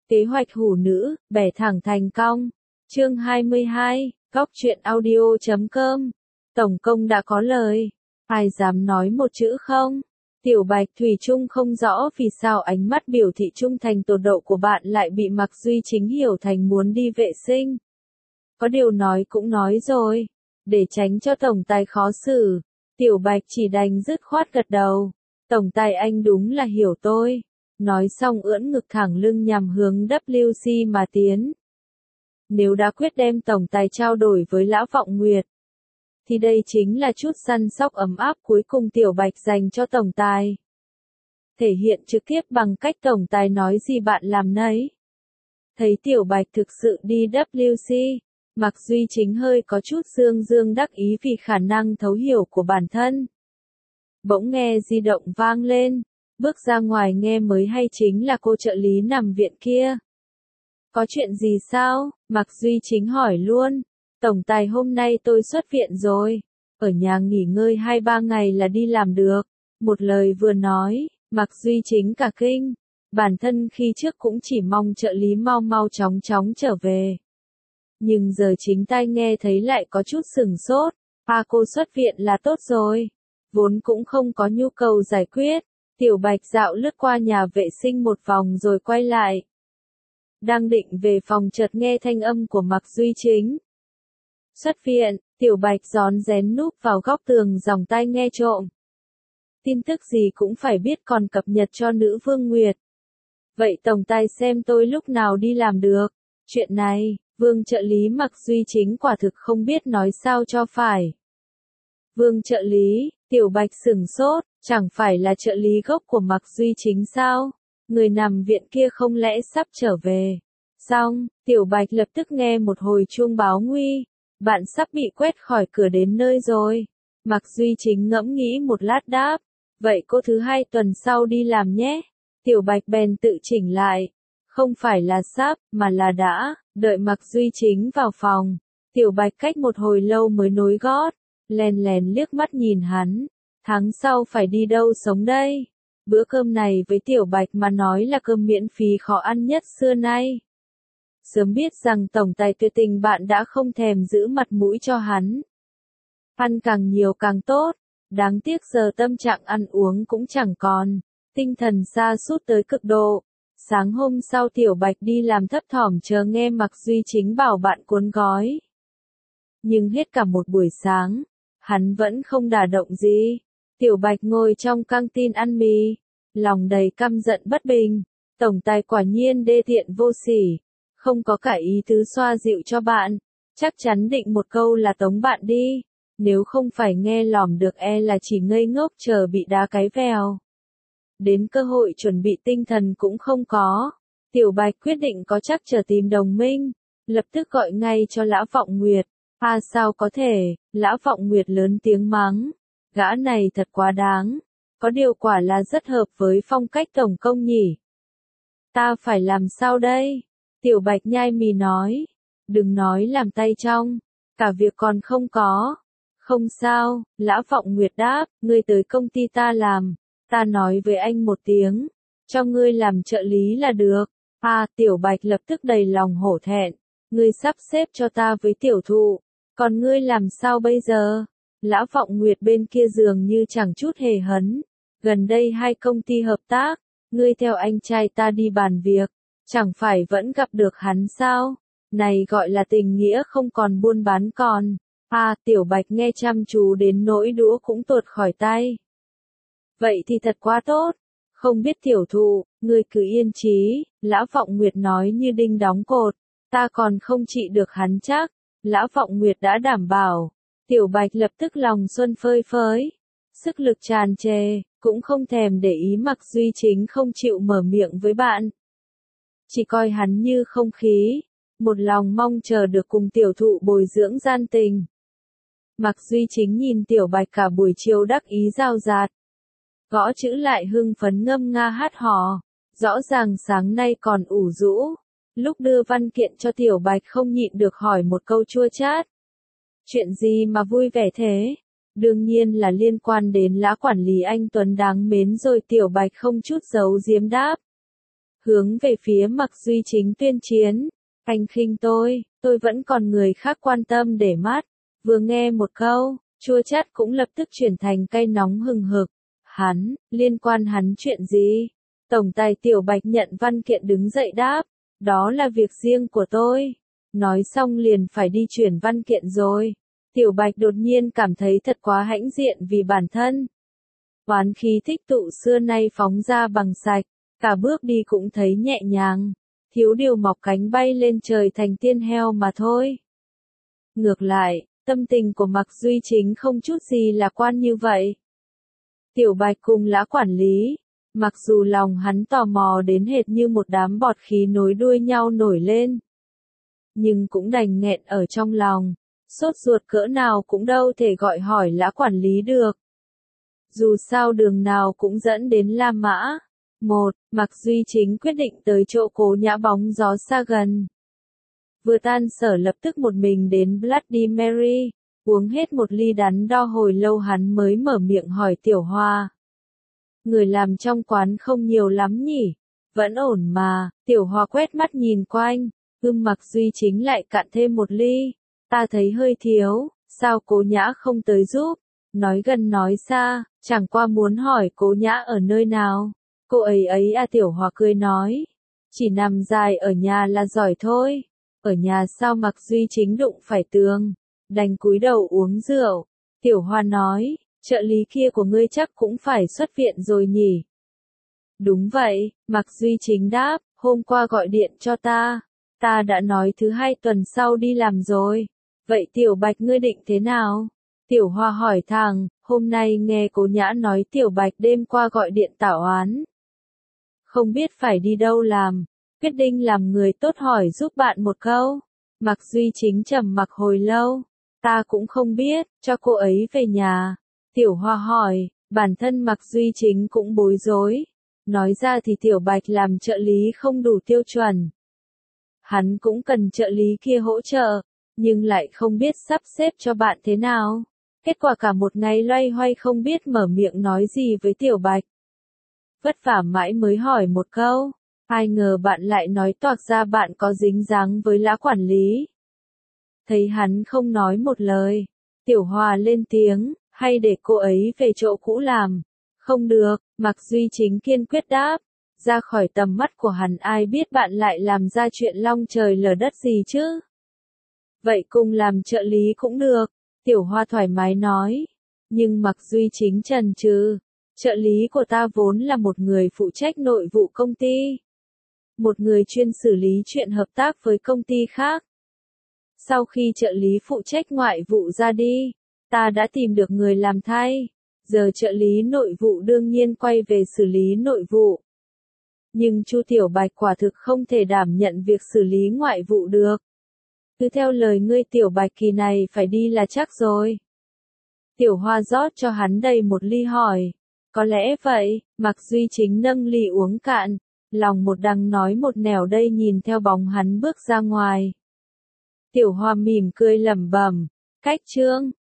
Kế hoạch hủ nữ, bẻ thẳng thành cong. Chương 22, Góc truyện audio.com. Tổng công đã có lời. Ai dám nói một chữ không? Tiểu Bạch thủy chung không rõ vì sao ánh mắt biểu thị trung thành tột độ của bạn lại bị Mạc Duy Chính hiểu thành muốn đi vệ sinh. Có điều nói cũng nói rồi. Để tránh cho tổng tài khó xử, Tiểu Bạch chỉ đành dứt khoát gật đầu. Tổng tài anh đúng là hiểu tôi. Nói xong ưỡn ngực thẳng lưng nhằm hướng WC mà tiến. Nếu đã quyết đem tổng tài trao đổi với Lão Vọng Nguyệt, thì đây chính là chút săn sóc ấm áp cuối cùng Tiểu Bạch dành cho tổng tài. Thể hiện trực tiếp bằng cách tổng tài nói gì bạn làm nấy. Thấy Tiểu Bạch thực sự đi WC, Mạc Duy Chính hơi có chút dương dương đắc ý vì khả năng thấu hiểu của bản thân. Bỗng nghe di động vang lên, bước ra ngoài nghe mới hay chính là cô trợ lý nằm viện kia. Có chuyện gì sao? Mạc Duy Chính hỏi luôn. Tổng tài hôm nay tôi xuất viện rồi. Ở nhà nghỉ ngơi 2-3 ngày là đi làm được. Một lời vừa nói, Mạc Duy Chính cả kinh. Bản thân khi trước cũng chỉ mong trợ lý mau mau chóng chóng trở về. Nhưng giờ chính tai nghe thấy lại có chút sửng sốt. Cô xuất viện là tốt rồi. Vốn cũng không có nhu cầu giải quyết. Tiểu Bạch dạo lướt qua nhà vệ sinh một vòng rồi quay lại. Đang định về phòng chợt nghe thanh âm của Mạc Duy Chính. Xuất viện, Tiểu Bạch rón rén núp vào góc tường dòng tai nghe trộm. Tin tức gì cũng phải biết còn cập nhật cho nữ Vương Nguyệt. Vậy tổng tài xem tôi lúc nào đi làm được. Chuyện này, Vương trợ lý Mạc Duy Chính quả thực không biết nói sao cho phải. Vương trợ lý, Tiểu Bạch sửng sốt, chẳng phải là trợ lý gốc của Mạc Duy Chính sao? Người nằm viện kia không lẽ sắp trở về. Xong, Tiểu Bạch lập tức nghe một hồi chuông báo nguy. Bạn sắp bị quét khỏi cửa đến nơi rồi. Mạc Duy Chính ngẫm nghĩ một lát đáp. Vậy cô thứ 2 tuần sau đi làm nhé. Tiểu Bạch bèn tự chỉnh lại. Không phải là sắp, mà là đã. Đợi Mạc Duy Chính vào phòng. Tiểu Bạch cách một hồi lâu mới nối gót. Lèn lèn liếc mắt nhìn hắn. Tháng sau phải đi đâu sống đây? Bữa cơm này với Tiểu Bạch mà nói là cơm miễn phí khó ăn nhất xưa nay. Sớm biết rằng tổng tài tuyệt tình bạn đã không thèm giữ mặt mũi cho hắn. Ăn càng nhiều càng tốt. Đáng tiếc giờ tâm trạng ăn uống cũng chẳng còn. Tinh thần sa sút tới cực độ. Sáng hôm sau Tiểu Bạch đi làm thấp thỏm chờ nghe Mạc Duy Chính bảo bạn cuốn gói. Nhưng hết cả một buổi sáng, hắn vẫn không đả động gì. Tiểu Bạch ngồi trong căng tin ăn mì, lòng đầy căm giận bất bình. Tổng tài quả nhiên đê tiện vô sỉ, không có cả ý tứ xoa dịu cho bạn. Chắc chắn định một câu là tống bạn đi. Nếu không phải nghe lỏm được là chỉ ngây ngốc chờ bị đá cái vèo. Đến cơ hội chuẩn bị tinh thần cũng không có. Tiểu Bạch quyết định có chắc chờ tìm đồng minh. Lập tức gọi ngay cho Lão Vọng Nguyệt. Sao có thể, Lão Vọng Nguyệt lớn tiếng mắng. Gã này thật quá đáng. Có điều quả là rất hợp với phong cách tổng công nhỉ. Ta phải làm sao đây? Tiểu Bạch nhai mì nói. Đừng nói làm tay trong. Cả việc còn không có. Không sao, Lão Vọng Nguyệt đáp. Ngươi tới công ty ta làm. Ta nói với anh một tiếng. Cho ngươi làm trợ lý là được. Tiểu Bạch lập tức đầy lòng hổ thẹn. Ngươi sắp xếp cho ta với tiểu thụ. Còn ngươi làm sao bây giờ? Lão Vọng Nguyệt bên kia dường như chẳng chút hề hấn. Gần đây 2 công ty hợp tác. Ngươi theo anh trai ta đi bàn việc. Chẳng phải vẫn gặp được hắn sao? Này gọi là tình nghĩa không còn buôn bán còn. Tiểu Bạch nghe chăm chú đến nỗi đũa cũng tuột khỏi tay. Vậy thì thật quá tốt. Không biết tiểu thụ, ngươi cứ yên chí. Lão Vọng Nguyệt nói như đinh đóng cột. Ta còn không trị được hắn chắc. Lão Vọng Nguyệt đã đảm bảo. Tiểu Bạch lập tức lòng xuân phơi phới. Sức lực tràn trề, cũng không thèm để ý Mạc Duy Chính không chịu mở miệng với bạn. Chỉ coi hắn như không khí. Một lòng mong chờ được cùng tiểu thụ bồi dưỡng gian tình. Mạc Duy Chính nhìn Tiểu Bạch cả buổi chiều đắc ý rao rạt. Gõ chữ lại hưng phấn ngâm nga hát hò. Rõ ràng sáng nay còn ủ rũ. Lúc đưa văn kiện cho Tiểu Bạch không nhịn được hỏi một câu chua chát. Chuyện gì mà vui vẻ thế? Đương nhiên là liên quan đến Lã quản lý anh Tuấn đáng mến rồi. Tiểu Bạch không chút giấu giếm đáp. hướng về phía Mạc Duy Chính tuyên chiến. Anh khinh tôi vẫn còn người khác quan tâm để mắt. Vừa nghe một câu, chua chát cũng lập tức chuyển thành cay nóng hừng hực. Liên quan hắn chuyện gì? Tổng tài Tiểu Bạch nhận văn kiện đứng dậy đáp, đó là việc riêng của tôi. Nói xong liền phải đi chuyển văn kiện rồi. Tiểu Bạch đột nhiên cảm thấy thật quá hãnh diện vì bản thân. Oán khí tích tụ xưa nay phóng ra bằng sạch, cả bước đi cũng thấy nhẹ nhàng, thiếu điều mọc cánh bay lên trời thành tiên heo mà thôi. Ngược lại, tâm tình của Mạc Duy Chính không chút gì lạc quan như vậy. Tiểu Bạch cùng Lã quản lý, mặc dù lòng hắn tò mò đến hệt như một đám bọt khí nối đuôi nhau nổi lên, nhưng cũng đành nghẹn ở trong lòng, sốt ruột cỡ nào cũng đâu thể gọi hỏi Lã quản lý được. Dù sao đường nào cũng dẫn đến La Mã. Mạc Duy Chính quyết định tới chỗ Cố Nhã bóng gió xa gần. Vừa tan sở lập tức một mình đến Bloody Mary, uống hết một ly đắn đo hồi lâu hắn mới mở miệng hỏi Tiểu Hoa. Người làm trong quán không nhiều lắm nhỉ? Vẫn ổn mà. Tiểu Hoa quét mắt nhìn quanh, Mạc Duy Chính lại cạn thêm một ly. Ta thấy hơi thiếu, sao Cố Nhã không tới giúp? Nói gần nói xa, chẳng qua muốn hỏi Cố Nhã ở nơi nào. Cô ấy à, Tiểu Hoa cười nói. Chỉ nằm dài ở nhà là giỏi thôi. Ở nhà sao? Mạc Duy Chính đụng phải tường, đành cúi đầu uống rượu. Tiểu Hoa nói, trợ lý kia của ngươi chắc cũng phải xuất viện rồi nhỉ? Đúng vậy, Mạc Duy Chính đáp, hôm qua gọi điện cho ta đã nói thứ Hai tuần sau đi làm rồi. Vậy Tiểu Bạch ngươi định thế nào? Tiểu Hoa hỏi thẳng, hôm nay nghe Cố Nhã nói Tiểu Bạch đêm qua gọi điện tảo oán. Không biết phải đi đâu làm, quyết định làm người tốt hỏi giúp bạn một câu. Mạc Duy Chính trầm mặc hồi lâu, ta cũng không biết, cho cô ấy về nhà. Tiểu Hoa hỏi, bản thân Mạc Duy Chính cũng bối rối. Nói ra thì Tiểu Bạch làm trợ lý không đủ tiêu chuẩn. Hắn cũng cần trợ lý kia hỗ trợ, nhưng lại không biết sắp xếp cho bạn thế nào. Kết quả cả một ngày loay hoay không biết mở miệng nói gì với Tiểu Bạch. Vất vả mãi mới hỏi một câu, ai ngờ bạn lại nói toạc ra bạn có dính dáng với Lã quản lý. Thấy hắn không nói một lời, Tiểu Hoa lên tiếng, hay để cô ấy về chỗ cũ làm. Không được, Mạc Duy Chính kiên quyết đáp, ra khỏi tầm mắt của hắn ai biết bạn lại làm ra chuyện long trời lở đất gì chứ. Vậy cùng làm trợ lý cũng được, Tiểu Hoa thoải mái nói. Nhưng Mạc Duy Chính chần chừ, trợ lý của ta vốn là một người phụ trách nội vụ công ty. Một người chuyên xử lý chuyện hợp tác với công ty khác. Sau khi trợ lý phụ trách ngoại vụ ra đi, ta đã tìm được người làm thay. Giờ trợ lý nội vụ đương nhiên quay về xử lý nội vụ. Nhưng Chu Tiểu Bạch quả thực không thể đảm nhận việc xử lý ngoại vụ được. Cứ theo lời ngươi Tiểu Bạch kỳ này phải đi là chắc rồi. Tiểu Hoa rót cho hắn đầy một ly hỏi. Có lẽ vậy, Mạc Duy Chính nâng ly uống cạn, lòng một đằng nói một nẻo đây nhìn theo bóng hắn bước ra ngoài. Tiểu Hoa mỉm cười lẩm bẩm, cách chương